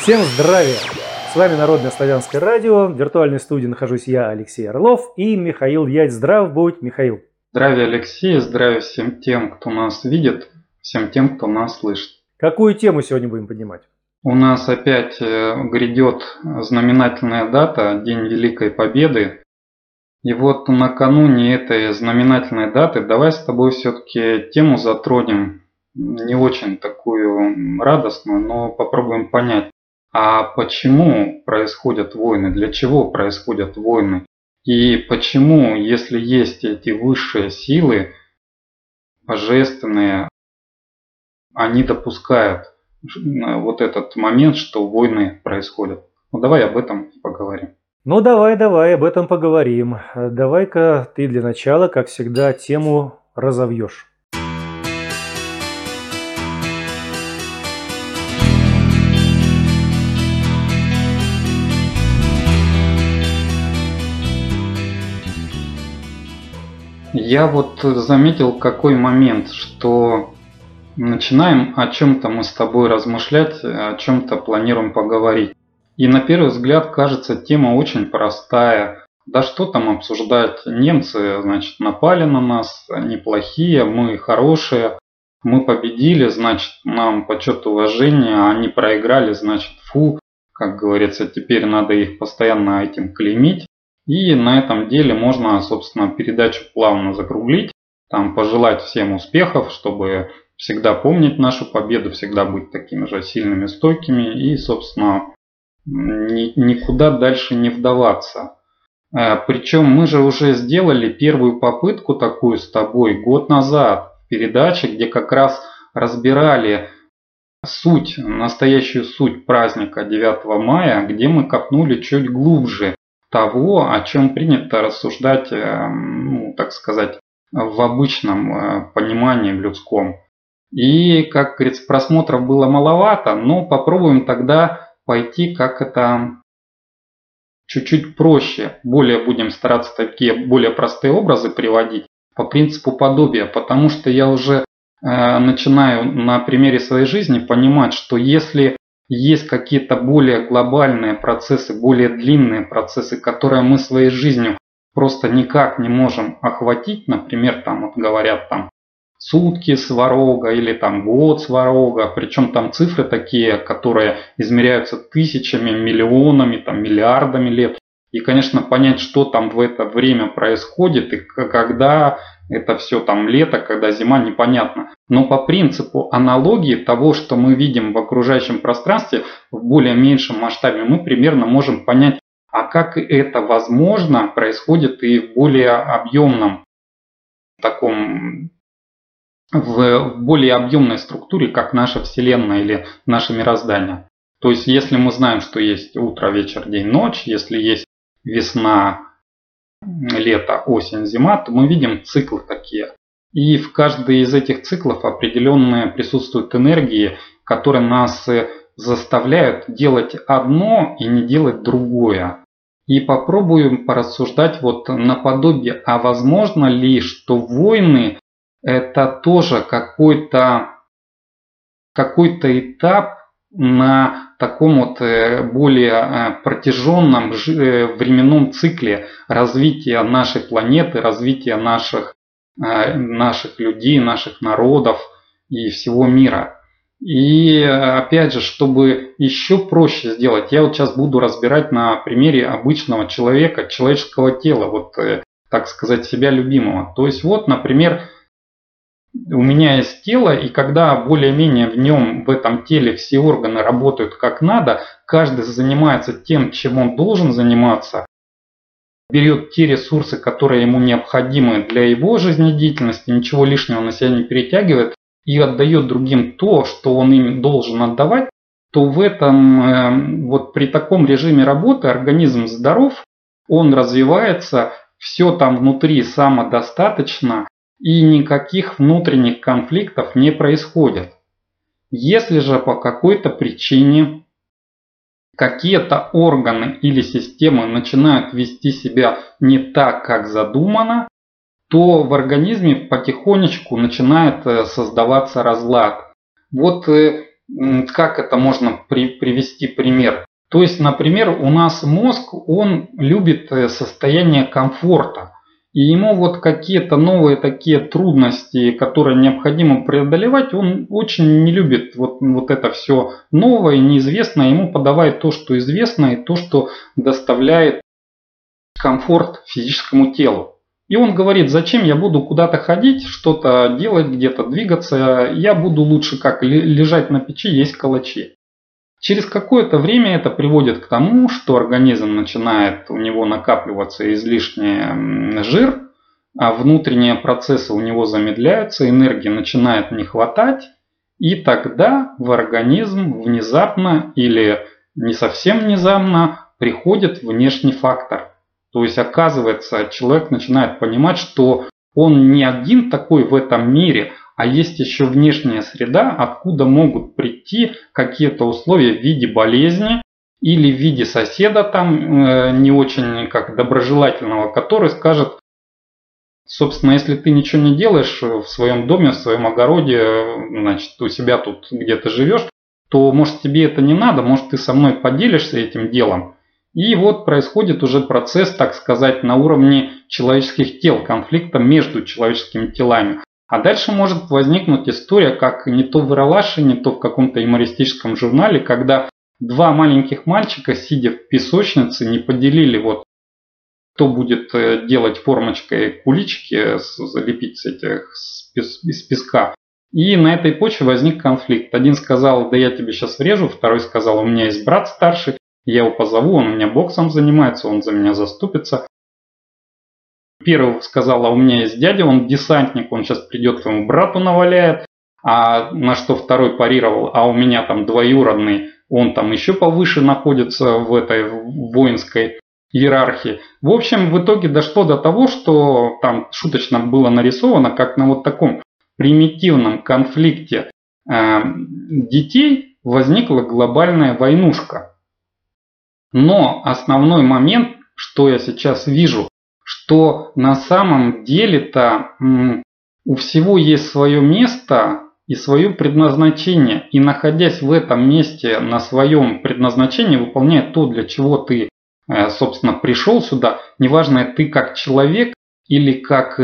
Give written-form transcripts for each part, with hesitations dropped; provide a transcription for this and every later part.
Всем здравия! С вами Народное славянское радио. В виртуальной студии нахожусь я, Алексей Орлов, и Михаил Ять. Здрав будь, Михаил. Здравия, Алексей. Здравия всем тем, кто нас видит, всем тем, кто нас слышит. Какую тему сегодня будем поднимать? У нас опять грядет знаменательная дата, День Великой Победы. И вот накануне этой знаменательной даты давай с тобой все-таки тему затронем, не очень такую радостную, но попробуем понять. А почему происходят войны? Для чего происходят войны? И почему, если есть эти высшие силы, божественные, они допускают вот этот момент, что войны происходят? Ну давай об этом поговорим. Ну давай об этом поговорим. Давай-ка ты для начала, как всегда, тему разовьешь. Я вот заметил какой момент, что начинаем о чем-то мы с тобой размышлять, о чем-то планируем поговорить. И на первый взгляд кажется тема очень простая. Да что там обсуждать? Немцы, значит, напали на нас, они плохие, мы хорошие, мы победили, значит, нам почет и уважение, а они проиграли, значит, фу, как говорится, теперь надо их постоянно этим клеймить. И на этом деле можно, собственно, передачу плавно закруглить, там пожелать всем успехов, чтобы всегда помнить нашу победу, всегда быть такими же сильными, стойкими и, собственно, никуда дальше не вдаваться. Причем мы же уже сделали первую попытку такую с тобой год назад в передаче, где как раз разбирали суть, настоящую суть праздника 9 мая, где мы копнули чуть глубже того, о чем принято рассуждать, ну, так сказать, в обычном понимании, в людском. И, как говорится, просмотров было маловато, но попробуем тогда пойти как это чуть-чуть проще. Более будем стараться такие более простые образы приводить по принципу подобия, потому что я уже начинаю на примере своей жизни понимать, что если есть какие-то более глобальные процессы, более длинные процессы, которые мы своей жизнью просто никак не можем охватить, например, там вот говорят там сутки сварога или там год сварога, причем там цифры такие, которые измеряются тысячами, миллионами, там миллиардами лет. И, конечно, понять, что там в это время происходит и когда это все там лето, когда зима, непонятно. Но по принципу аналогии того, что мы видим в окружающем пространстве в более меньшем масштабе, мы примерно можем понять, а как это возможно происходит и в более объемном таком, в более объемной структуре, как наша Вселенная или наше мироздание. То есть, если мы знаем, что есть утро, вечер, день, ночь, если есть весна, лето, осень, зима, то мы видим циклы такие. И в каждой из этих циклов определенные присутствуют энергии, которые нас заставляют делать одно и не делать другое. И попробуем порассуждать вот наподобие, а возможно ли, что войны это тоже какой-то этап на таком вот более протяженном временном цикле развития нашей планеты, развития наших людей, наших народов и всего мира. И опять же, чтобы еще проще сделать, я вот сейчас буду разбирать на примере обычного человека, человеческого тела, вот так сказать, себя любимого. То есть вот, например, у меня есть тело, и когда более-менее в нем, в этом теле все органы работают как надо, каждый занимается тем, чем он должен заниматься, берет те ресурсы, которые ему необходимы для его жизнедеятельности, ничего лишнего на себя не перетягивает, и отдает другим то, что он им должен отдавать, то в этом, вот при таком режиме работы организм здоров, он развивается, все там внутри самодостаточно, и никаких внутренних конфликтов не происходит. Если же по какой-то причине какие-то органы или системы начинают вести себя не так, как задумано, то в организме потихонечку начинает создаваться разлад. Вот Как это можно привести пример? То есть, например, у нас мозг, он любит состояние комфорта. И ему вот какие-то новые такие трудности, которые необходимо преодолевать, он очень не любит вот это все новое, неизвестное. Ему подавай то, что известно, и то, что доставляет комфорт физическому телу. И он говорит, зачем я буду куда-то ходить, что-то делать, где-то двигаться, я буду лучше как лежать на печи, есть калачи. Через какое-то время это приводит к тому, что организм начинает у него накапливаться излишний жир, а внутренние процессы у него замедляются, энергии начинает не хватать, и тогда в организм внезапно или не совсем внезапно приходит внешний фактор. То есть оказывается, человек начинает понимать, что он не один такой в этом мире, а есть еще внешняя среда, откуда могут прийти какие-то условия в виде болезни или в виде соседа там не очень как доброжелательного, который скажет, собственно, если ты ничего не делаешь в своем доме, в своем огороде, значит, у себя тут где-то живешь, то, может, тебе это не надо, может, ты со мной поделишься этим делом. И вот происходит уже процесс, так сказать, на уровне человеческих тел, конфликта между человеческими телами. А дальше может возникнуть история, как не то в Ералаше, не то в каком-то юмористическом журнале, когда два маленьких мальчика, сидя в песочнице, не поделили, вот, кто будет делать формочкой куличики, залепить из песка. И на этой почве возник конфликт. Один сказал, да я тебе сейчас врежу, второй сказал, у меня есть брат старший, я его позову, он у меня боксом занимается, он за меня заступится. Первый сказал, а у меня есть дядя, он десантник, он сейчас придет твоему брату наваляет. А на что второй парировал, а у меня там двоюродный, он там еще повыше находится в этой воинской иерархии. В общем, в итоге дошло до того, что там шуточно было нарисовано, как на вот таком примитивном конфликте детей возникла глобальная войнушка. Но основной момент, что я сейчас вижу, что на самом деле-то у всего есть свое место и свое предназначение. И находясь в этом месте на своем предназначении, выполняя то, для чего ты, собственно, пришел сюда, неважно, ты как человек или как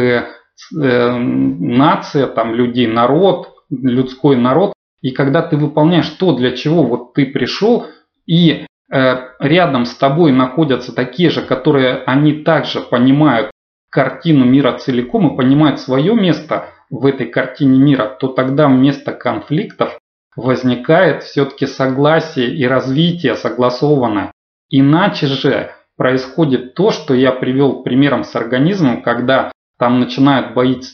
нация, там, людей, народ, людской народ, и когда ты выполняешь то, для чего вот ты пришел, и рядом с тобой находятся такие же, которые они также понимают картину мира целиком и понимают свое место в этой картине мира, то тогда вместо конфликтов возникает все-таки согласие и развитие согласованное. Иначе же происходит то, что я привел примером с организмом, когда там начинают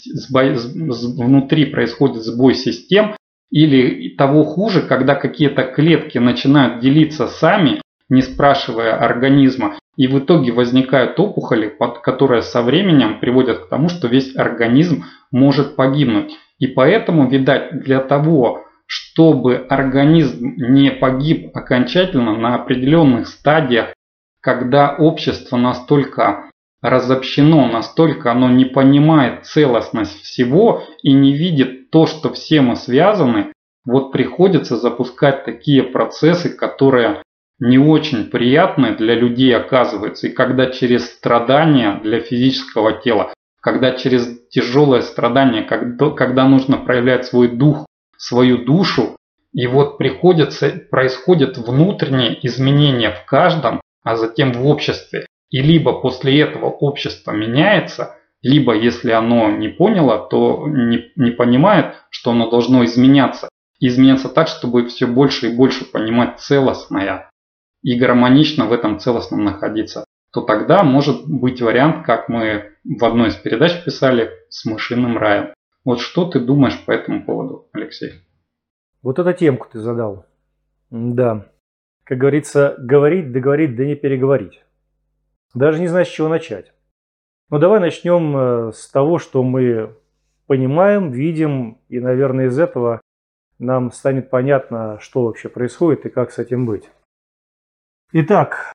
внутри происходит сбой систем, или того хуже, когда какие-то клетки начинают делиться сами, не спрашивая организма, и в итоге возникают опухоли, которые со временем приводят к тому, что весь организм может погибнуть. И поэтому, видать, для того, чтобы организм не погиб окончательно на определенных стадиях, когда общество настолько разобщено, настолько оно не понимает целостность всего и не видит то, что все мы связаны, вот приходится запускать такие процессы, которые не очень приятны для людей оказываются. И когда через страдания для физического тела, когда через тяжелое страдание, когда нужно проявлять свой дух, свою душу, и вот происходят внутренние изменения в каждом, а затем в обществе. И либо после этого общество меняется, либо если оно не поняло, то не понимает, что оно должно изменяться. Изменяться так, чтобы все больше и больше понимать целостное и гармонично в этом целостном находиться. То тогда может быть вариант, как мы в одной из передач писали, с мышиным раем. Вот что ты думаешь по этому поводу, Алексей? Вот эту темку ты задал. Да. Как говорится, говорить, договорить, да не переговорить. Даже не знаю, с чего начать. Но давай начнем с того, что мы понимаем, видим, и, наверное, из этого нам станет понятно, что вообще происходит и как с этим быть. Итак,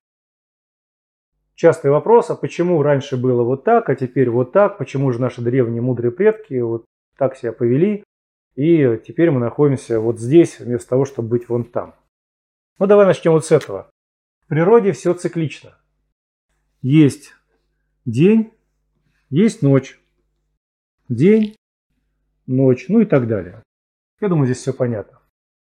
частый вопрос, а почему раньше было вот так, а теперь вот так, почему же наши древние мудрые предки вот так себя повели И теперь мы находимся вот здесь, вместо того, чтобы быть вон там. Ну, давай начнем вот с этого. В природе все циклично. Есть день, есть ночь. День, ночь, ну и так далее. Я думаю, здесь все понятно.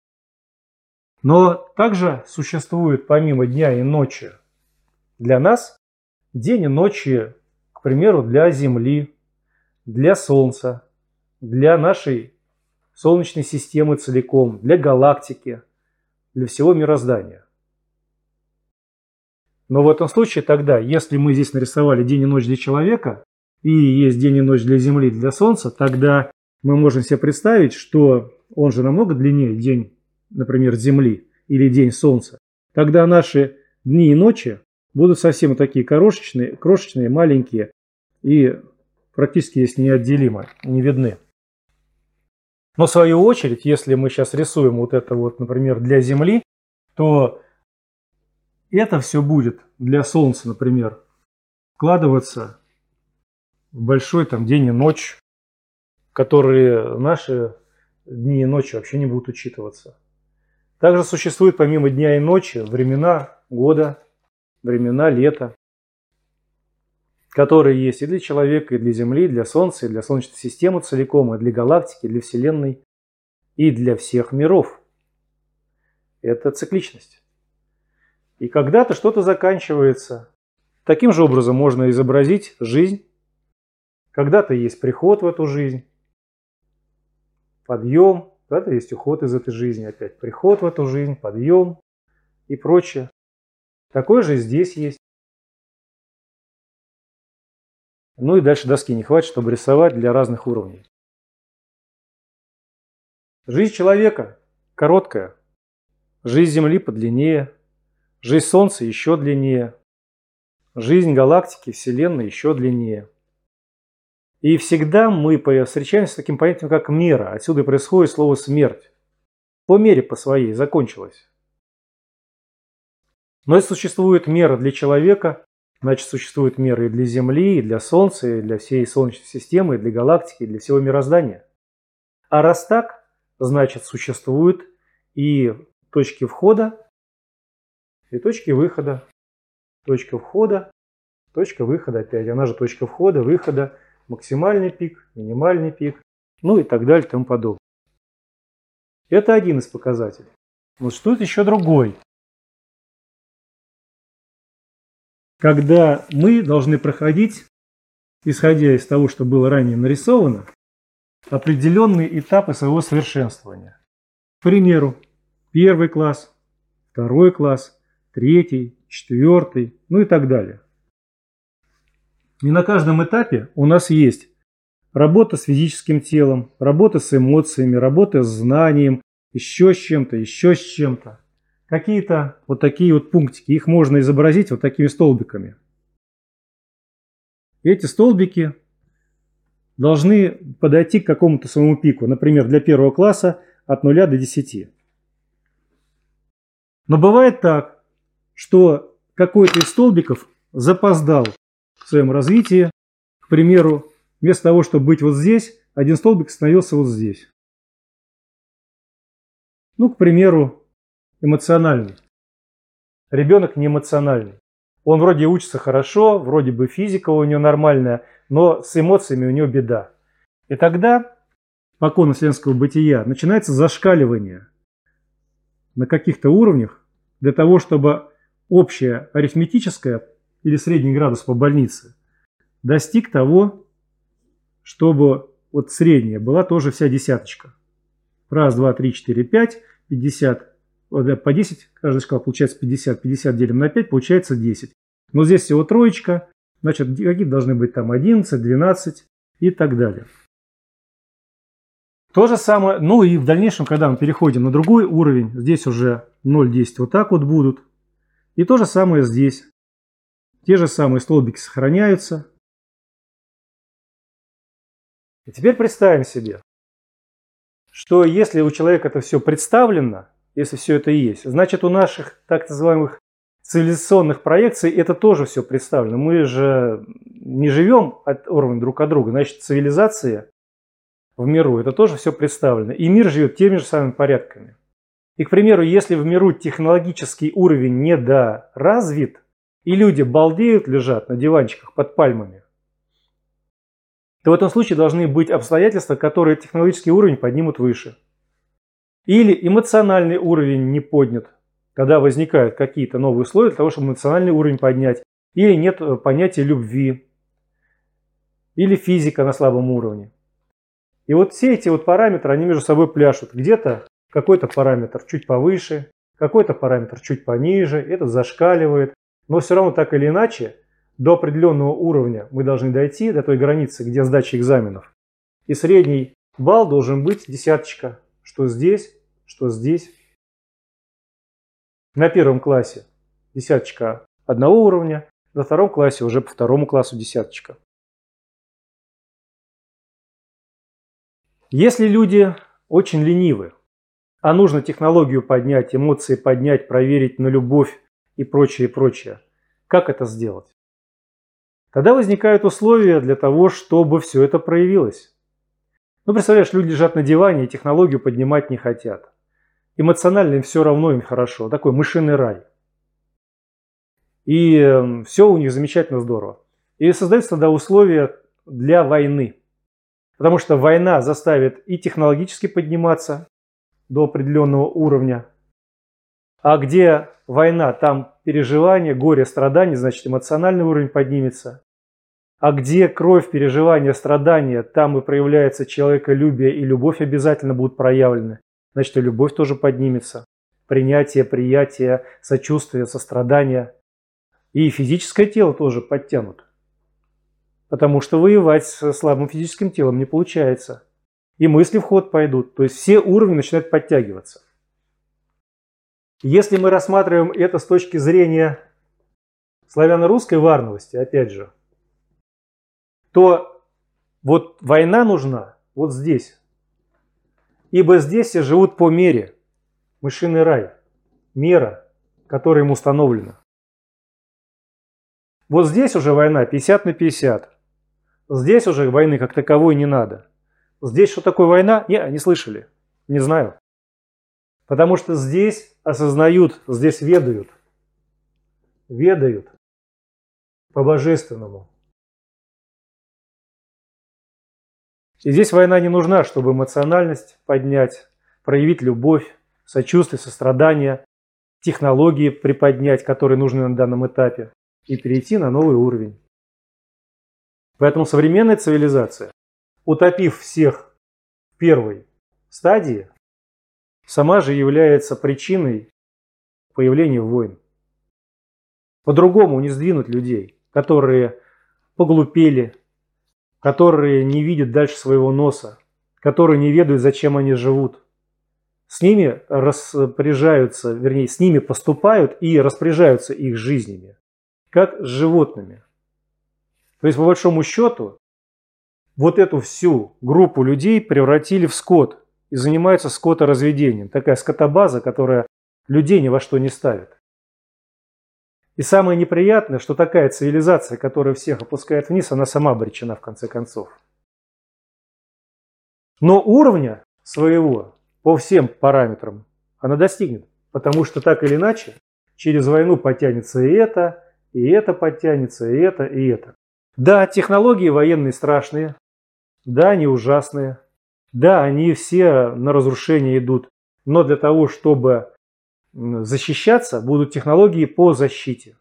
Но также существует помимо дня и ночи для нас день и ночи, к примеру, для Земли, для Солнца, для нашей Солнечной системы целиком, для галактики, для всего мироздания. Но в этом случае тогда, если мы здесь нарисовали день и ночь для человека, и есть день и ночь для Земли, для Солнца, тогда мы можем себе представить, что он же намного длиннее день, например, Земли или день Солнца. Тогда наши дни и ночи будут совсем такие крошечные, маленькие и практически здесь неотделимо, не видны. Но в свою очередь, если мы сейчас рисуем вот это вот, например, для Земли, то это все будет для Солнца, например, вкладываться в большой там день и ночь, которые наши дни и ночи вообще не будут учитываться. Также существует помимо дня и ночи времена года, времена лета, которые есть и для человека, и для Земли, и для Солнца, и для Солнечной системы целиком, и для галактики, и для Вселенной, и для всех миров. Это цикличность. И когда-то что-то заканчивается. Таким же образом можно изобразить жизнь. Когда-то есть приход в эту жизнь, подъем, когда-то есть уход из этой жизни, опять приход в эту жизнь, подъем и прочее. Такое же здесь есть. Ну и дальше доски не хватит, чтобы рисовать для разных уровней. Жизнь человека короткая, жизнь Земли подлиннее, жизнь Солнца еще длиннее, жизнь галактики, Вселенной еще длиннее. И всегда мы встречаемся с таким понятием, как мера. Отсюда и происходит слово «смерть». По мере по своей закончилась. Но если существует мера для человека, значит существует мера и для Земли, и для Солнца, и для всей Солнечной системы, и для галактики, и для всего мироздания. А раз так, значит существуют и точки входа, и точки выхода. Точка входа, точка выхода опять. Она же точка входа, выхода. Максимальный пик, минимальный пик, ну и так далее и тому подобное. Это один из показателей. Но существует еще другой. Когда мы должны проходить, исходя из того, что было ранее нарисовано, определенные этапы своего совершенствования. К примеру, 1 класс, 2 класс, 3, 4, ну и так далее. И на каждом этапе у нас есть работа с физическим телом, работа с эмоциями, работа с знанием, еще с чем-то, еще с чем-то. Какие-то вот такие вот пунктики, их можно изобразить вот такими столбиками. И эти столбики должны подойти к какому-то своему пику. Например, для 1 класса от 0 до 10. Но бывает так, что какой-то из столбиков запоздал в своем развитии. К примеру, вместо того, чтобы быть вот здесь, один столбик становился вот здесь. Ну, к примеру, эмоциональный. Ребенок не эмоциональный. Он вроде учится хорошо, вроде бы физика у него нормальная, но с эмоциями у него беда. И тогда, по закону вселенского бытия, начинается зашкаливание на каких-то уровнях для того, чтобы общее арифметическое или средний градус по больнице достиг того, чтобы вот средняя была тоже вся десяточка. Раз, два, три, четыре, 5, 50, по 10, каждая шкала получается 50, 50 делим на 5, получается 10. Но здесь всего троечка, значит, какие должны быть там 11, 12 и так далее. То же самое, ну и в дальнейшем, когда мы переходим на другой уровень, здесь уже 0, 10 вот так вот будут. И то же самое здесь. Те же самые столбики сохраняются. И теперь представим себе, что если у человека это все представлено, если все это есть, значит у наших так называемых цивилизационных проекций это тоже все представлено. Мы же не живем от уровня друг от друга. Значит, цивилизация в миру, это тоже все представлено. И мир живет теми же самыми порядками. И, к примеру, если в миру технологический уровень недоразвит, и люди балдеют, лежат на диванчиках под пальмами, то в этом случае должны быть обстоятельства, которые технологический уровень поднимут выше. Или эмоциональный уровень не поднят, когда возникают какие-то новые условия для того, чтобы эмоциональный уровень поднять. Или нет понятия любви. Или физика на слабом уровне. И вот все эти вот параметры, они между собой пляшут. Где-то какой-то параметр чуть повыше, какой-то параметр чуть пониже, этот зашкаливает. Но все равно так или иначе, до определенного уровня мы должны дойти, до той границы, где сдача экзаменов. И средний балл должен быть десяточка. Что здесь, что здесь. На первом классе десяточка одного уровня, на втором классе уже по второму классу десяточка. Если люди очень ленивы, а нужно технологию поднять, эмоции поднять, проверить на любовь и прочее, прочее, как это сделать? Тогда возникают условия для того, чтобы все это проявилось. Ну, представляешь, люди лежат на диване и технологию поднимать не хотят. Эмоционально им все равно, им хорошо. Такой мышиный рай. И все у них замечательно, здорово. И создаются тогда условия для войны. Потому что война заставит и технологически подниматься до определенного уровня. А где война, там переживание, горе, страдания, значит эмоциональный уровень поднимется. А где кровь, переживания, страдания, там и проявляется человеколюбие, и любовь обязательно будут проявлены. Значит, и любовь тоже поднимется. Принятие, приятие, сочувствие, сострадание. И физическое тело тоже подтянут. Потому что воевать с слабым физическим телом не получается. И мысли в ход пойдут. То есть все уровни начинают подтягиваться. Если мы рассматриваем это с точки зрения славяно-русской варновости, опять же, то вот война нужна вот здесь. Ибо здесь все живут по мере. Мышиный рай. Мера, которая им установлена. Вот здесь уже война 50 на 50. Здесь уже войны как таковой не надо. Здесь что такое война? Не слышали. Не знаю. Потому что здесь осознают, здесь ведают. Ведают по-божественному. И здесь война не нужна, чтобы эмоциональность поднять, проявить любовь, сочувствие, сострадание, технологии приподнять, которые нужны на данном этапе, и перейти на новый уровень. Поэтому современная цивилизация, утопив всех в первой стадии, сама же является причиной появления войн. По-другому не сдвинуть людей, которые поглупели, которые не видят дальше своего носа, которые не ведают, зачем они живут. С ними распоряжаются, вернее, с ними поступают и распоряжаются их жизнями, как с животными. То есть, по большому счету, вот эту всю группу людей превратили в скот и занимаются скоторазведением. Такая скотобаза, которая людей ни во что не ставит. И самое неприятное, что такая цивилизация, которая всех опускает вниз, она сама обречена в конце концов. Но уровня своего по всем параметрам она достигнет. Потому что так или иначе через войну подтянется и это подтянется, и это. Да, технологии военные страшные, да, они ужасные, да, они все на разрушение идут, но для того, чтобы защищаться, будут технологии по защите.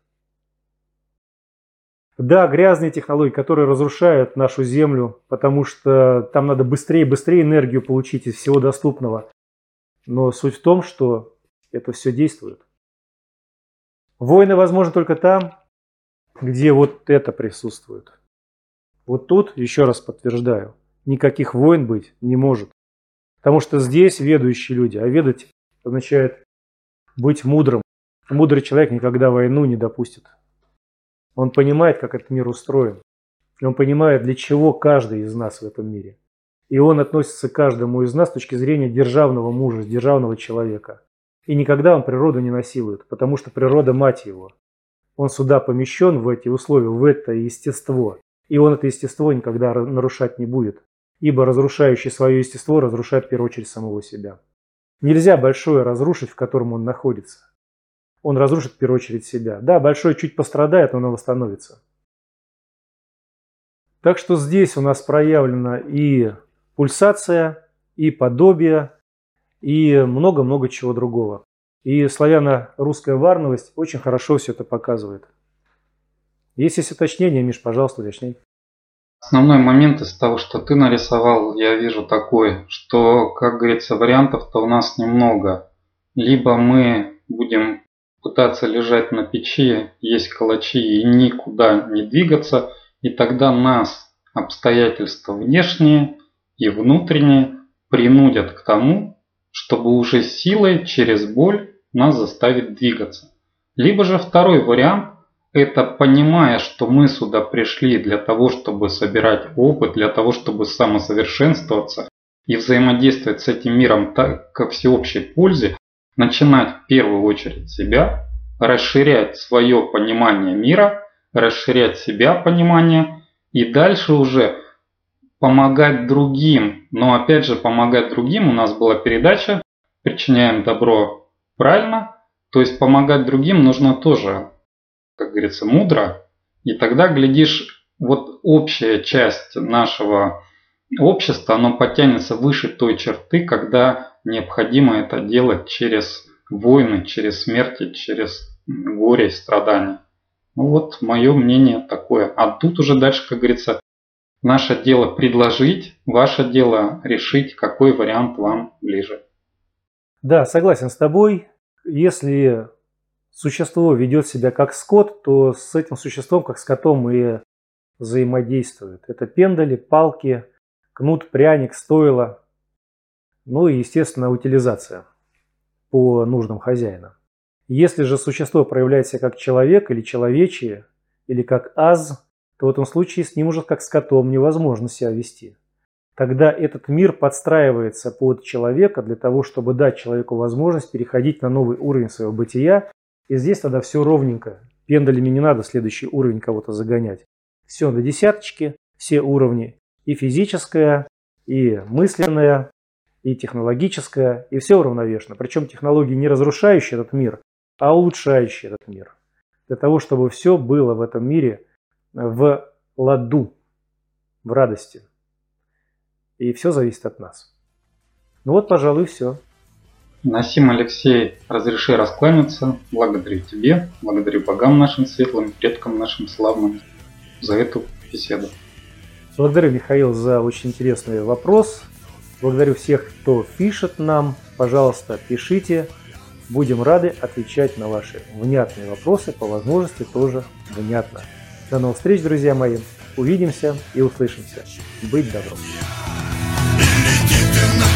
Да, грязные технологии, которые разрушают нашу Землю, потому что там надо быстрее энергию получить из всего доступного. Но суть в том, что это все действует. Войны возможны только там, где вот это присутствует. Вот тут, еще раз подтверждаю, никаких войн быть не может. Потому что здесь ведущие люди, а ведать означает быть мудрым. Мудрый человек никогда войну не допустит. Он понимает, как этот мир устроен. Он понимает, для чего каждый из нас в этом мире. И он относится к каждому из нас с точки зрения державного мужа, державного человека. И никогда он природу не насилует, потому что природа мать его. Он сюда помещен в эти условия, в это естество. И он это естество никогда нарушать не будет. ибо разрушающий свое естество разрушает в первую очередь самого себя. Нельзя большое разрушить, в котором он находится. Он разрушит в первую очередь себя. Да, большое чуть пострадает, но оно восстановится. Так что здесь у нас проявлена и пульсация, и подобие, и много-много чего другого. И славяно-русская варновость очень хорошо все это показывает. Если есть уточнения, Миш, пожалуйста, уточняй. Основной момент из того, что ты нарисовал, я вижу такой, что, как говорится, вариантов-то у нас немного. Либо мы будем пытаться лежать на печи, есть калачи и никуда не двигаться, и тогда нас обстоятельства внешние и внутренние принудят к тому, чтобы уже силой через боль нас заставить двигаться. Либо же второй вариант, это понимая, что мы сюда пришли для того, чтобы собирать опыт, для того, чтобы самосовершенствоваться и взаимодействовать с этим миром так, ко всеобщей пользе, начинать в первую очередь себя, расширять свое понимание мира, расширять себя понимание и дальше уже помогать другим. Но опять же помогать другим, у нас была передача «Причиняем добро правильно», то есть помогать другим нужно тоже, как говорится, мудро, и тогда, глядишь, вот общая часть нашего общества, оно потянется выше той черты, когда необходимо это делать через войны, через смерти, через горе и страдания. Ну вот мое мнение такое. А тут уже дальше, как говорится, наше дело предложить, ваше дело решить, какой вариант вам ближе. Да, согласен с тобой. Если существо ведет себя как скот, то с этим существом, как скотом, и взаимодействует. Это пендали, палки, кнут, пряник, стойло. Ну и, естественно, утилизация по нуждам хозяина. Если же существо проявляет себя как человек или человечие, или как аз, то в этом случае с ним уже как с котом невозможно себя вести. Тогда этот мир подстраивается под человека для того, чтобы дать человеку возможность переходить на новый уровень своего бытия. И здесь тогда все ровненько. Пендалями не надо следующий уровень кого-то загонять. Все до десяточки, все уровни. И физическое, и мысленное, и технологическое, и все уравновешено. Причем технологии не разрушающие этот мир, а улучшающие этот мир. Для того, чтобы все было в этом мире в ладу, в радости. И все зависит от нас. Ну вот, пожалуй, все. Насим Алексей, разреши раскланяться. Благодарю тебе, благодарю богам нашим светлым, предкам нашим славным за эту беседу. Благодарю, Михаил, за очень интересный вопрос. Благодарю всех, кто пишет нам. Пожалуйста, пишите. Будем рады отвечать на ваши внятные вопросы, по возможности тоже внятно. До новых встреч, друзья мои. Увидимся и услышимся. Быть добром.